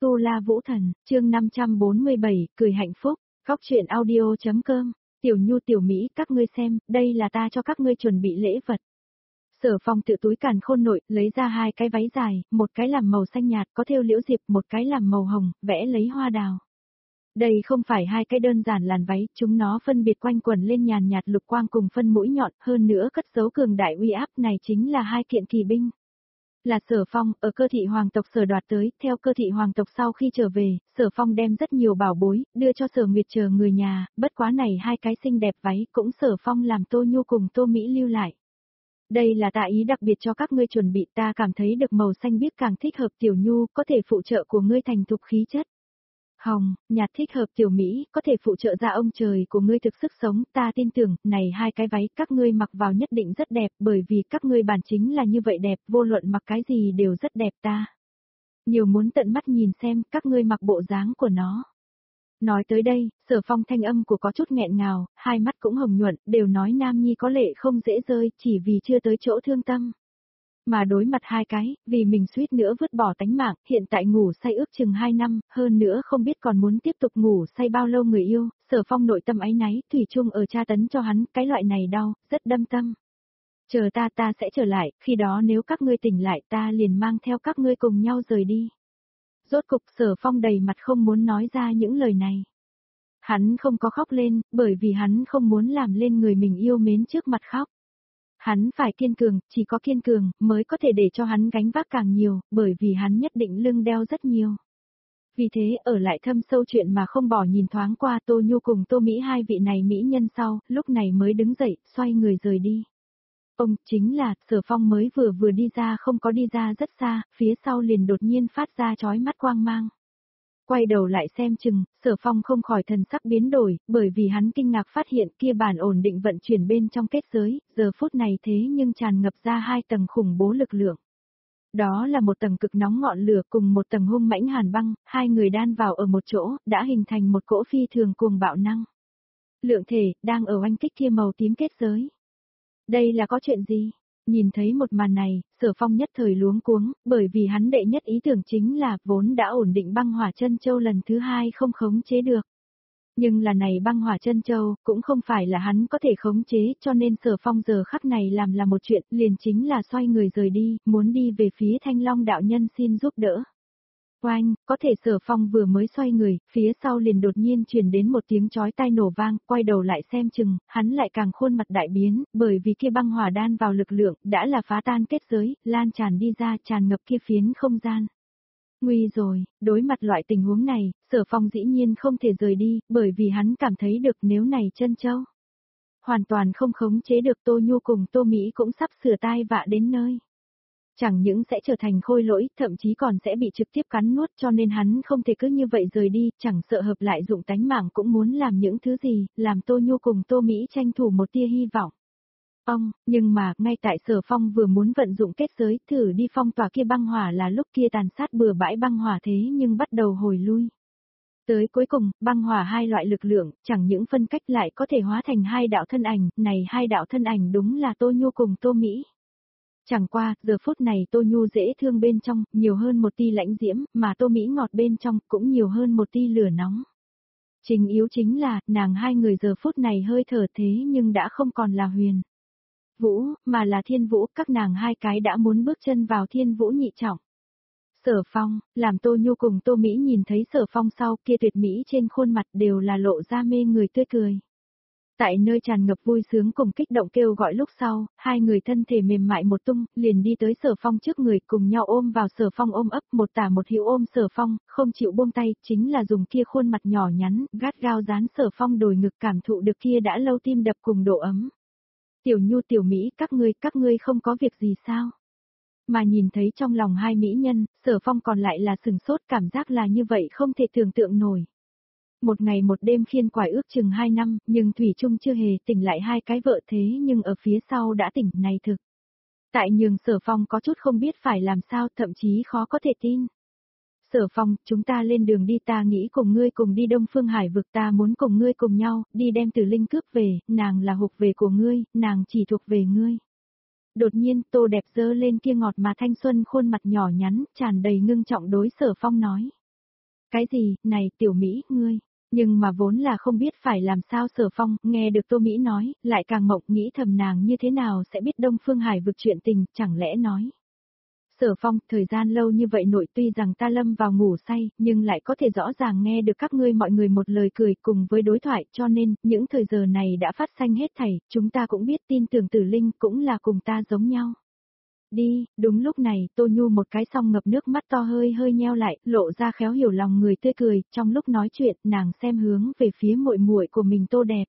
Tu La Vũ Thần, chương 547, cười hạnh phúc, góc truyện audio.com, Tiểu Nhu Tiểu Mỹ các ngươi xem, đây là ta cho các ngươi chuẩn bị lễ vật. Sở Phong tự túi càn khôn nội, lấy ra hai cái váy dài, một cái làm màu xanh nhạt có thêu liễu diệp, một cái làm màu hồng, vẽ lấy hoa đào. Đây không phải hai cái đơn giản làn váy, chúng nó phân biệt quanh quẩn lên nhàn nhạt lục quang cùng phân mũi nhọn, hơn nữa cất giấu cường đại uy áp, này chính là hai kiện kỳ binh. Là Sở Phong, ở cơ thị hoàng tộc Sở đoạt tới, theo cơ thị hoàng tộc sau khi trở về, Sở Phong đem rất nhiều bảo bối, đưa cho Sở Nguyệt chờ người nhà, bất quá này hai cái xinh đẹp váy cũng Sở Phong làm Tô Nhu cùng Tô Mỹ lưu lại. Đây là tạ ý đặc biệt cho các ngươi chuẩn bị, ta cảm thấy được màu xanh biếc càng thích hợp Tiểu Nhu, có thể phụ trợ của ngươi thành thục khí chất. Hồng, nhạt thích hợp Tiểu Mỹ, có thể phụ trợ ra ông trời của ngươi thực sức sống, ta tin tưởng, này hai cái váy các ngươi mặc vào nhất định rất đẹp, bởi vì các ngươi bản chính là như vậy đẹp, vô luận mặc cái gì đều rất đẹp ta. Nhiều muốn tận mắt nhìn xem, các ngươi mặc bộ dáng của nó. Nói tới đây, Sở Phong thanh âm của có chút nghẹn ngào, hai mắt cũng hồng nhuận, đều nói nam nhi có lệ không dễ rơi, chỉ vì chưa tới chỗ thương tâm. Mà đối mặt hai cái, vì mình suýt nữa vứt bỏ tánh mạng, hiện tại ngủ say ước chừng 2 năm, hơn nữa không biết còn muốn tiếp tục ngủ say bao lâu người yêu, Sở Phong nội tâm áy náy, thủy chung ở tra tấn cho hắn, cái loại này đau, rất đâm tâm. Chờ ta sẽ trở lại, khi đó nếu các ngươi tỉnh lại ta liền mang theo các ngươi cùng nhau rời đi. Rốt cục Sở Phong đầy mặt không muốn nói ra những lời này. Hắn không có khóc lên, bởi vì hắn không muốn làm lên người mình yêu mến trước mặt khóc. Hắn phải kiên cường, chỉ có kiên cường mới có thể để cho hắn gánh vác càng nhiều, bởi vì hắn nhất định lưng đeo rất nhiều. Vì thế ở lại thâm sâu chuyện mà không bỏ nhìn thoáng qua Tô Nhu cùng Tô Mỹ hai vị này mỹ nhân sau, lúc này mới đứng dậy, xoay người rời đi. Ông, chính là, Sở Phong mới vừa đi ra không có đi ra rất xa, phía sau liền đột nhiên phát ra chói mắt quang mang. Quay đầu lại xem chừng, Sở Phong không khỏi thần sắc biến đổi, bởi vì hắn kinh ngạc phát hiện kia bản ổn định vận chuyển bên trong kết giới, giờ phút này thế nhưng tràn ngập ra hai tầng khủng bố lực lượng. Đó là một tầng cực nóng ngọn lửa cùng một tầng hung mãnh hàn băng, hai người đan vào ở một chỗ, đã hình thành một cỗ phi thường cuồng bạo năng. Lượng thể, đang ở oanh kích kia màu tím kết giới. Đây là có chuyện gì? Nhìn thấy một màn này, Sở Phong nhất thời luống cuống, bởi vì hắn đệ nhất ý tưởng chính là vốn đã ổn định băng hỏa chân châu lần thứ hai không khống chế được. Nhưng là này băng hỏa chân châu, cũng không phải là hắn có thể khống chế cho nên Sở Phong giờ khắc này làm là một chuyện liền chính là xoay người rời đi, muốn đi về phía Thanh Long đạo nhân xin giúp đỡ. Oanh, có thể Sở Phong vừa mới xoay người, phía sau liền đột nhiên truyền đến một tiếng chói tai nổ vang, quay đầu lại xem chừng, hắn lại càng khuôn mặt đại biến, bởi vì kia băng hỏa đan vào lực lượng, đã là phá tan kết giới, lan tràn đi ra tràn ngập kia phiến không gian. Nguy rồi, đối mặt loại tình huống này, Sở Phong dĩ nhiên không thể rời đi, bởi vì hắn cảm thấy được nếu này chân châu hoàn toàn không khống chế được Tô Nhu cùng Tô Mỹ cũng sắp sửa tai vạ đến nơi. Chẳng những sẽ trở thành khôi lỗi, thậm chí còn sẽ bị trực tiếp cắn nuốt cho nên hắn không thể cứ như vậy rời đi, chẳng sợ hợp lại dụng tánh mạng cũng muốn làm những thứ gì, làm Tô Nhu cùng Tô Mỹ tranh thủ một tia hy vọng. Nhưng mà, ngay tại Sở Phong vừa muốn vận dụng kết giới, thử đi phong tỏa kia băng hỏa là lúc kia tàn sát bừa bãi băng hỏa thế nhưng bắt đầu hồi lui. Tới cuối cùng, băng hỏa hai loại lực lượng, chẳng những phân cách lại có thể hóa thành hai đạo thân ảnh, này hai đạo thân ảnh đúng là Tô Nhu cùng Tô Mỹ. Chẳng qua, giờ phút này Tô Nhu dễ thương bên trong, nhiều hơn một tia lãnh diễm, mà Tô Mỹ ngọt bên trong, cũng nhiều hơn một tia lửa nóng. Chính yếu chính là, nàng hai người giờ phút này hơi thở thế nhưng đã không còn là Huyền Vũ, mà là Thiên Vũ, các nàng hai cái đã muốn bước chân vào Thiên Vũ nhị trọng. Sở Phong, làm Tô Nhu cùng Tô Mỹ nhìn thấy Sở Phong sau kia tuyệt mỹ trên khuôn mặt đều là lộ ra mê người tươi cười. Tại nơi tràn ngập vui sướng cùng kích động kêu gọi lúc sau, hai người thân thể mềm mại một tung, liền đi tới Sở Phong trước người cùng nhau ôm vào Sở Phong ôm ấp một tả một hữu ôm Sở Phong, không chịu buông tay, chính là dùng kia khuôn mặt nhỏ nhắn, gắt gao dán Sở Phong đồi ngực cảm thụ được kia đã lâu tim đập cùng độ ấm. Tiểu Nhu Tiểu Mỹ các ngươi không có việc gì sao? Mà nhìn thấy trong lòng hai mỹ nhân, Sở Phong còn lại là sừng sốt cảm giác là như vậy không thể tưởng tượng nổi. Một ngày một đêm khiên quải ước chừng 2 năm, nhưng Thủy Trung chưa hề tỉnh lại hai cái vợ thế nhưng ở phía sau đã tỉnh này thực. Tại nhường Sở Phong có chút không biết phải làm sao thậm chí khó có thể tin. Sở Phong, chúng ta lên đường đi ta nghĩ cùng ngươi cùng đi Đông Phương Hải vực ta muốn cùng ngươi cùng nhau, đi đem Tử Linh cướp về, nàng là hục về của ngươi, nàng chỉ thuộc về ngươi. Đột nhiên Tô Đẹp giơ lên kia ngọt mà thanh xuân khuôn mặt nhỏ nhắn, tràn đầy ngưng trọng đối Sở Phong nói. Cái gì, này tiểu Mỹ, ngươi. Nhưng mà vốn là không biết phải làm sao Sở Phong, nghe được Tô Mỹ nói, lại càng mộng nghĩ thầm nàng như thế nào sẽ biết Đông Phương Hải vực chuyện tình, chẳng lẽ nói. Sở Phong, thời gian lâu như vậy nội tuy rằng ta lâm vào ngủ say, nhưng lại có thể rõ ràng nghe được các ngươi mọi người một lời cười cùng với đối thoại, cho nên, những thời giờ này đã phát sanh hết thảy, chúng ta cũng biết tin tưởng Tử Linh cũng là cùng ta giống nhau. Đi, đúng lúc này, Tô Nhu một cái song ngập nước mắt to hơi hơi nheo lại, lộ ra khéo hiểu lòng người tươi cười, trong lúc nói chuyện, nàng xem hướng về phía muội muội của mình Tô Đẹp.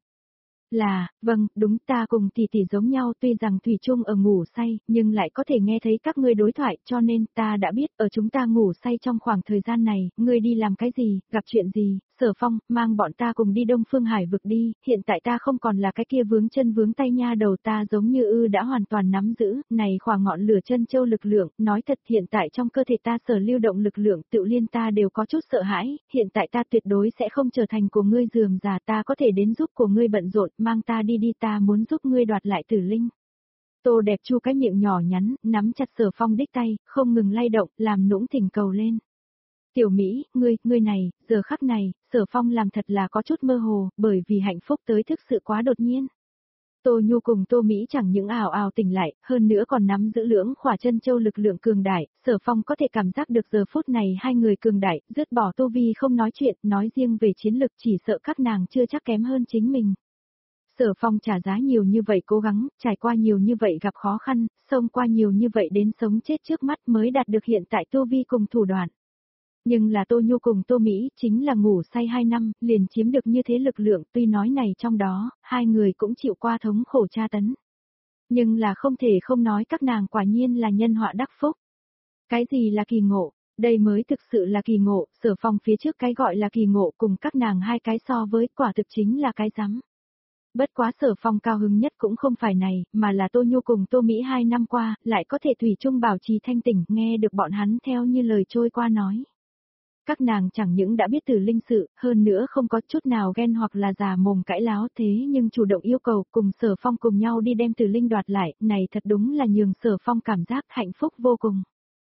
Là, vâng, đúng ta cùng tỷ tỷ giống nhau tuy rằng Thủy chung ở ngủ say, nhưng lại có thể nghe thấy các ngươi đối thoại cho nên ta đã biết ở chúng ta ngủ say trong khoảng thời gian này, ngươi đi làm cái gì, gặp chuyện gì, Sở Phong, mang bọn ta cùng đi Đông Phương Hải vực đi, hiện tại ta không còn là cái kia vướng chân vướng tay nha đầu ta giống như đã hoàn toàn nắm giữ, này khoảng ngọn lửa chân châu lực lượng, nói thật hiện tại trong cơ thể ta sở lưu động lực lượng tự liên ta đều có chút sợ hãi, hiện tại ta tuyệt đối sẽ không trở thành của ngươi giường già ta có thể đến giúp của ngươi bận rộn, mang ta đi đi ta muốn giúp ngươi đoạt lại Tử Linh. Tô Đẹp chu cái miệng nhỏ nhắn, nắm chặt Sở Phong đích tay, không ngừng lay động, làm nũng thỉnh cầu lên. Tiểu Mỹ, ngươi này, giờ khắc này, Sở Phong làm thật là có chút mơ hồ, bởi vì hạnh phúc tới thực sự quá đột nhiên. Tô Nhu cùng Tô Mỹ chẳng những ào ào tỉnh lại, hơn nữa còn nắm giữ lưỡng khỏa chân châu lực lượng cường đại, Sở Phong có thể cảm giác được giờ phút này hai người cường đại, dứt bỏ Tô Vi không nói chuyện, nói riêng về chiến lực chỉ sợ các nàng chưa chắc kém hơn chính mình. Sở Phong trả giá nhiều như vậy cố gắng, trải qua nhiều như vậy gặp khó khăn, xông qua nhiều như vậy đến sống chết trước mắt mới đạt được hiện tại Tô Vi cùng thủ đoạn. Nhưng là Tô Nhu cùng Tô Mỹ chính là ngủ say 2 năm, liền chiếm được như thế lực lượng tuy nói này trong đó, hai người cũng chịu qua thống khổ tra tấn. Nhưng là không thể không nói các nàng quả nhiên là nhân họa đắc phúc. Cái gì là kỳ ngộ? Đây mới thực sự là kỳ ngộ, Sở Phong phía trước cái gọi là kỳ ngộ cùng các nàng hai cái so với quả thực chính là cái rắm. Bất quá Sở Phong cao hứng nhất cũng không phải này, mà là Tô Nhu cùng Tô Mỹ 2 năm qua, lại có thể thủy chung bảo trì thanh tỉnh, nghe được bọn hắn theo như lời trôi qua nói. Các nàng chẳng những đã biết Tử Linh sự, hơn nữa không có chút nào ghen hoặc là già mồm cãi láo thế nhưng chủ động yêu cầu cùng Sở Phong cùng nhau đi đem Tử Linh đoạt lại, này thật đúng là nhường Sở Phong cảm giác hạnh phúc vô cùng.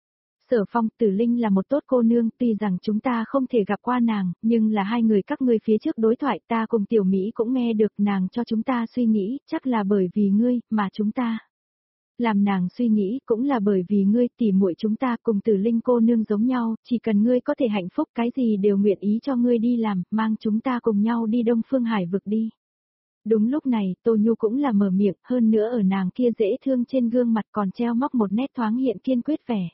Sở Phong, Tử Linh là một tốt cô nương, tuy rằng chúng ta không thể gặp qua nàng, nhưng là hai người các ngươi phía trước đối thoại ta cùng Tiểu Mỹ cũng nghe được nàng cho chúng ta suy nghĩ, chắc là bởi vì ngươi, mà chúng ta. Làm nàng suy nghĩ cũng là bởi vì ngươi tỉ muội chúng ta cùng Tử Linh cô nương giống nhau, chỉ cần ngươi có thể hạnh phúc cái gì đều nguyện ý cho ngươi đi làm, mang chúng ta cùng nhau đi Đông Phương Hải vực đi. Đúng lúc này, Tô Nhu cũng là mở miệng, hơn nữa ở nàng kia dễ thương trên gương mặt còn treo móc một nét thoáng hiện kiên quyết vẻ.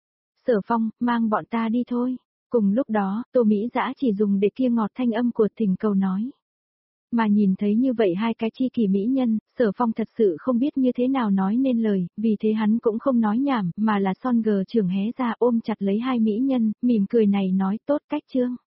Sở Phong, mang bọn ta đi thôi. Cùng lúc đó, Tô Mỹ Dã chỉ dùng để kia ngọt thanh âm của thỉnh cầu nói. Mà nhìn thấy như vậy hai cái chi kỳ mỹ nhân, Sở Phong thật sự không biết như thế nào nói nên lời, vì thế hắn cũng không nói nhảm, mà là son gờ trường hé ra ôm chặt lấy hai mỹ nhân, mỉm cười này nói tốt cách chương.